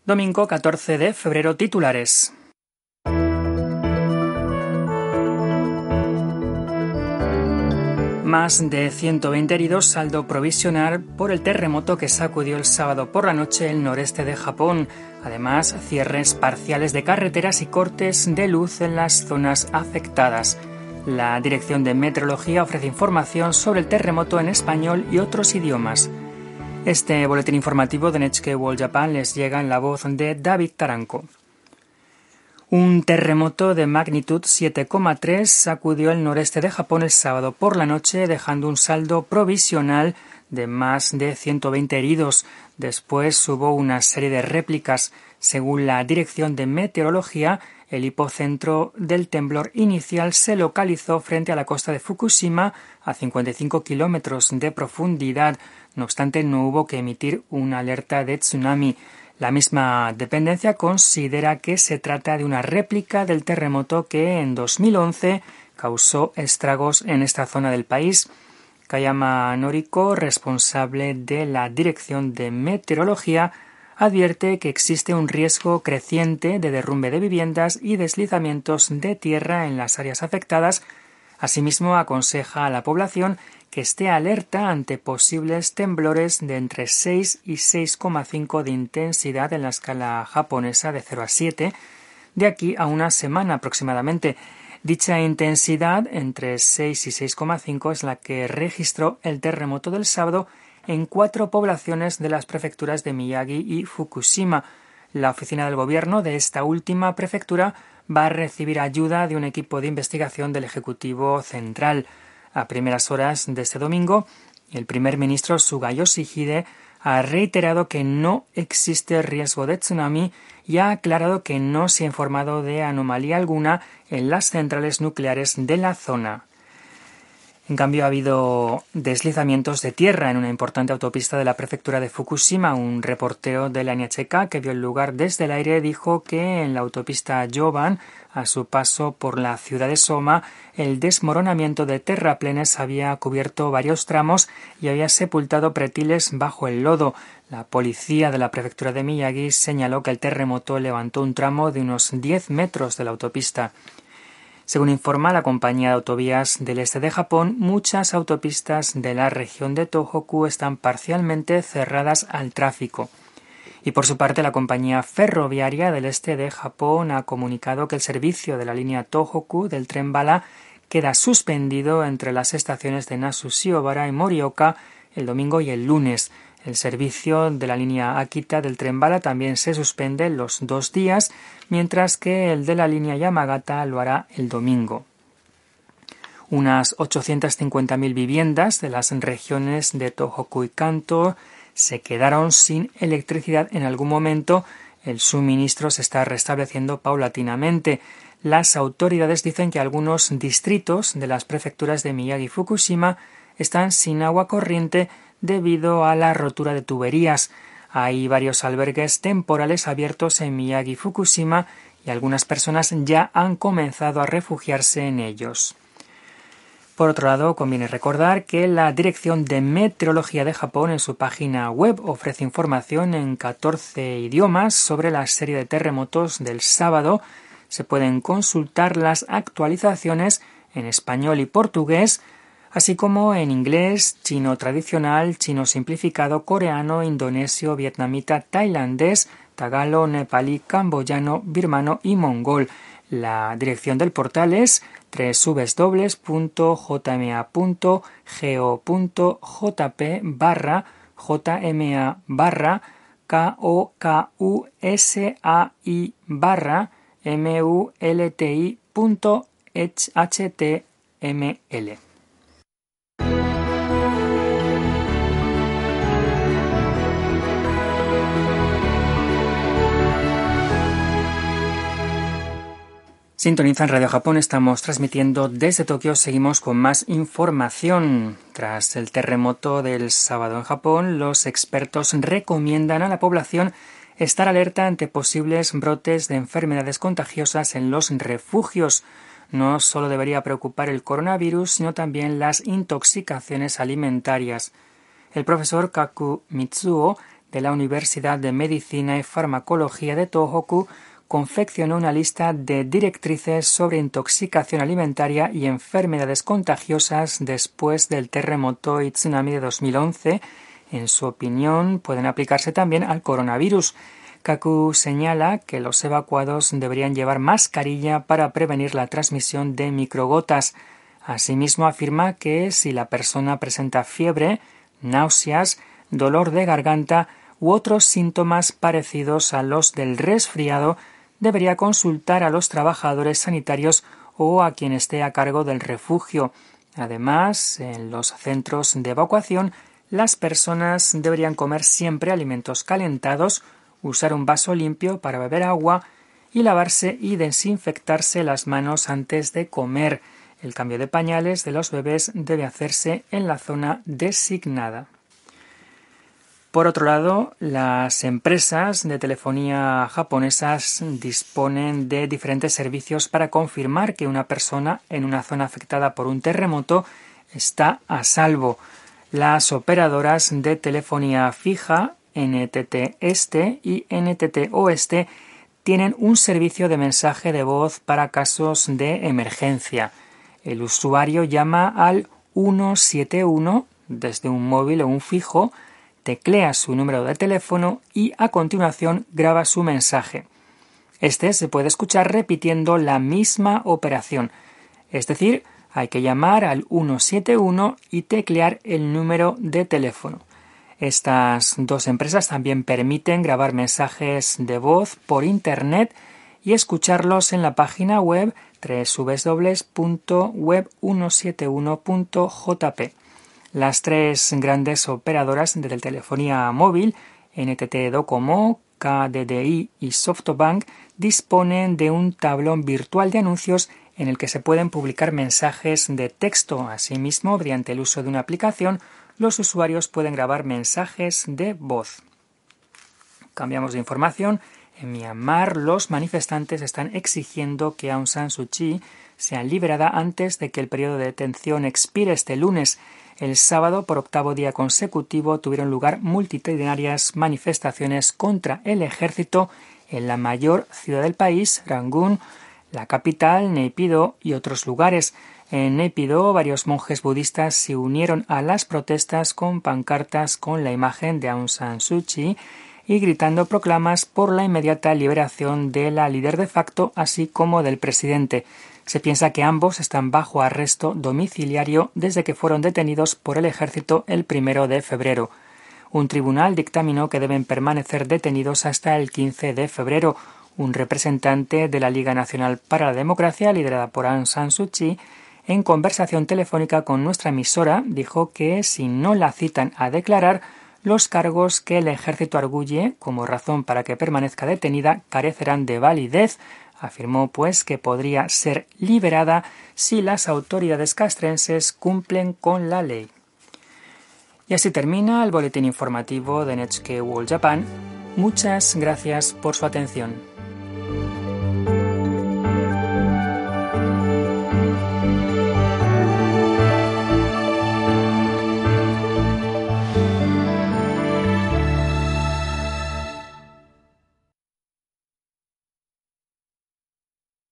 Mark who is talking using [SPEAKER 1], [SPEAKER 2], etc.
[SPEAKER 1] Domingo 14 de febrero, titulares. Más de 120 heridos, saldo provisional por el terremoto que sacudió el sábado por la noche el noreste de Japón. Además, cierres parciales de carreteras y cortes de luz en las zonas afectadas. La Dirección de Meteorología ofrece información sobre el terremoto en español y otros idiomas. Este boletín informativo de NHK World Japan les llega en la voz de David Taranco. Un terremoto de magnitud 7,3 sacudió el noreste de Japón el sábado por la noche, dejando un saldo provisional de más de 120 heridos. Después hubo una serie de réplicas. Según la Dirección de Meteorología, el hipocentro del temblor inicial se localizó frente a la costa de Fukushima, a 55 kilómetros de profundidad. No obstante, no hubo que emitir una alerta de tsunami. La misma dependencia considera que se trata de una réplica del terremoto que en 2011 causó estragos en esta zona del país. Kayama Noriko, responsable de la Dirección de Meteorología, advierte que existe un riesgo creciente de derrumbe de viviendas y deslizamientos de tierra en las áreas afectadas. Asimismo, aconseja a la población que esté alerta ante posibles temblores de entre 6 y 6,5 de intensidad en la escala japonesa de 0 a 7, de aquí a una semana aproximadamente. Dicha intensidad, entre 6 y 6,5, es la que registró el terremoto del sábado en 4 poblaciones de las prefecturas de Miyagi y Fukushima. La oficina del gobierno de esta última prefectura va a recibir ayuda de un equipo de investigación del Ejecutivo Central. A primeras horas de este domingo, el primer ministro Suga Yoshihide ha reiterado que no existe riesgo de tsunami y ha aclarado que no se ha informado de anomalía alguna en las centrales nucleares de la zona. En cambio, ha habido deslizamientos de tierra en una importante autopista de la prefectura de Fukushima. Un reportero de la NHK que vio el lugar desde el aire dijo que en la autopista Joban, a su paso por la ciudad de Soma, el desmoronamiento de terraplenes había cubierto varios tramos y había sepultado pretiles bajo el lodo. La policía de la prefectura de Miyagi señaló que el terremoto levantó un tramo de unos 10 metros de la autopista. Según informa la compañía de autovías del este de Japón, muchas autopistas de la región de Tohoku están parcialmente cerradas al tráfico. Y por su parte, la compañía ferroviaria del este de Japón ha comunicado que el servicio de la línea Tohoku del tren bala queda suspendido entre las estaciones de Nasu Shiobara y Morioka el domingo y el lunes. El servicio de la línea Akita del tren bala también se suspende los 2 días, mientras que el de la línea Yamagata lo hará el domingo. Unas 850.000 viviendas de las regiones de Tohoku y Kanto se quedaron sin electricidad en algún momento. El suministro se está restableciendo paulatinamente. Las autoridades dicen que algunos distritos de las prefecturas de Miyagi y Fukushima están sin agua corriente debido a la rotura de tuberías. Hay varios albergues temporales abiertos en Miyagi y Fukushima y algunas personas ya han comenzado a refugiarse en ellos. Por otro lado, conviene recordar que la Dirección de Meteorología de Japón en su página web ofrece información en 14 idiomas sobre la serie de terremotos del sábado. Se pueden consultar las actualizaciones en español y portugués, así como en inglés, chino tradicional, chino simplificado, coreano, indonesio, vietnamita, tailandés, tagalo, nepalí, camboyano, birmano y mongol. La dirección del portal es www.jpa.kokusi.multi.html. Sintonizan Radio Japón, estamos transmitiendo desde Tokio, seguimos con más información. Tras el terremoto del sábado en Japón, los expertos recomiendan a la población estar alerta ante posibles brotes de enfermedades contagiosas en los refugios. No solo debería preocupar el coronavirus, sino también las intoxicaciones alimentarias. El profesor Kaku Mitsuo, de la Universidad de Medicina y Farmacología de Tohoku confeccionó una lista de directrices sobre intoxicación alimentaria y enfermedades contagiosas después del terremoto y tsunami de 2011. En su opinión, pueden aplicarse también al coronavirus. Kaku señala que los evacuados deberían llevar mascarilla para prevenir la transmisión de microgotas. Asimismo, afirma que si la persona presenta fiebre, náuseas, dolor de garganta u otros síntomas parecidos a los del resfriado, debería consultar a los trabajadores sanitarios o a quien esté a cargo del refugio. Además, en los centros de evacuación, las personas deberían comer siempre alimentos calentados, usar un vaso limpio para beber agua y lavarse y desinfectarse las manos antes de comer. El cambio de pañales de los bebés debe hacerse en la zona designada. Por otro lado, las empresas de telefonía japonesas disponen de diferentes servicios para confirmar que una persona en una zona afectada por un terremoto está a salvo. Las operadoras de telefonía fija, NTT Este y NTT Oeste, tienen un servicio de mensaje de voz para casos de emergencia. El usuario llama al 171 desde un móvil o un fijo, teclea su número de teléfono y a continuación graba su mensaje. Este se puede escuchar repitiendo la misma operación, es decir, hay que llamar al 171 y teclear el número de teléfono. Estas dos empresas también permiten grabar mensajes de voz por Internet y escucharlos en la página web www.web171.jp. Las tres grandes operadoras de telefonía móvil, NTT Docomo, KDDI y SoftBank, disponen de un tablón virtual de anuncios en el que se pueden publicar mensajes de texto. Asimismo, mediante el uso de una aplicación, los usuarios pueden grabar mensajes de voz. Cambiamos de información. En Myanmar, los manifestantes están exigiendo que Aung San Suu Kyi sea liberada antes de que el periodo de detención expire este lunes. El sábado, por octavo día consecutivo, tuvieron lugar multitudinarias manifestaciones contra el ejército en la mayor ciudad del país, Rangoon, la capital, Naypyidaw y otros lugares. En Naypyidaw, varios monjes budistas se unieron a las protestas con pancartas con la imagen de Aung San Suu Kyi y gritando proclamas por la inmediata liberación de la líder de facto, así como del presidente. Se piensa que ambos están bajo arresto domiciliario desde que fueron detenidos por el ejército el 1 de febrero. Un tribunal dictaminó que deben permanecer detenidos hasta el 15 de febrero. Un representante de la Liga Nacional para la Democracia, liderada por Aung San Suu Kyi, en conversación telefónica con nuestra emisora, dijo que si no la citan a declarar, los cargos que el ejército arguye como razón para que permanezca detenida carecerán de validez. Afirmó, pues, que podría ser liberada si las autoridades castrenses cumplen con la ley. Y así termina el boletín informativo de NHK World Japan. Muchas gracias por su atención.